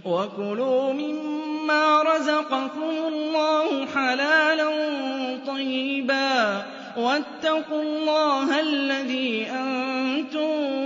وَكُلُوا مِمَّا رَزَقَكُمُ اللَّهُ حَلَالًا طَيِّبًا وَاتَّقُوا اللَّهَ الَّذِي أَنتُم